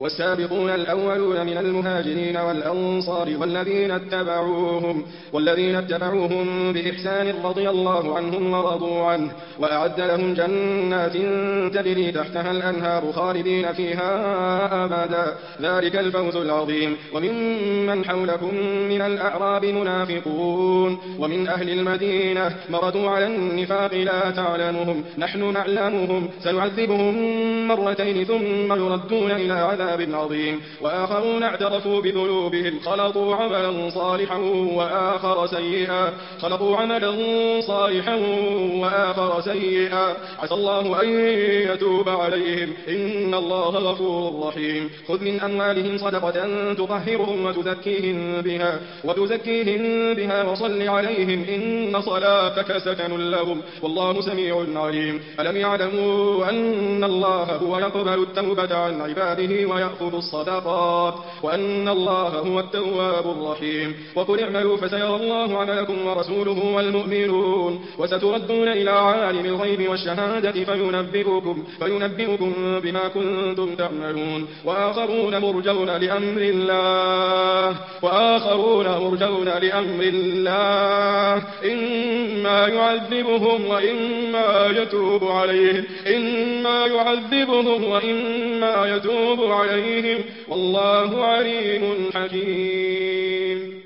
والسابقون الأولون من المهاجرين والأنصار والذين اتبعوهم بإحسان رضي الله عنهم ورضوا عنه وأعد لهم جنات تجري تحتها الأنهار خالدين فيها أبدا ذلك الفوز العظيم. وممن حولكم من الأعراب منافقون ومن أهل المدينة مرضوا على النفاق لا تعلمهم نحن نعلمهم سنعذبهم مرتين ثم يردون إلى عذاب عظيم. وآخرون اعترفوا بذنوبهم خلطوا عملا صالحا وآخر سيئا عسى الله أن يتوب عليهم إن الله غفور رحيم. خذ من أموالهم صدقة تطهرهم وتزكيهم بها وصل عليهم إن صلاتك سكن لهم والله سميع عليم. ألم يعلموا أن الله هو يقبل التوبة عن عباده ويأخذ الصدقات وأن الله هو التواب الرحيم. وقل اعملوا فسيرى الله عملكم ورسوله والمؤمنون وستردون إلى عالم الغيب والشهادة فينبئكم بما كنتم تعملون. وآخرون مرجون لأمر الله إما يعذبهم وإما يتوب عليهم والله عليم حكيم.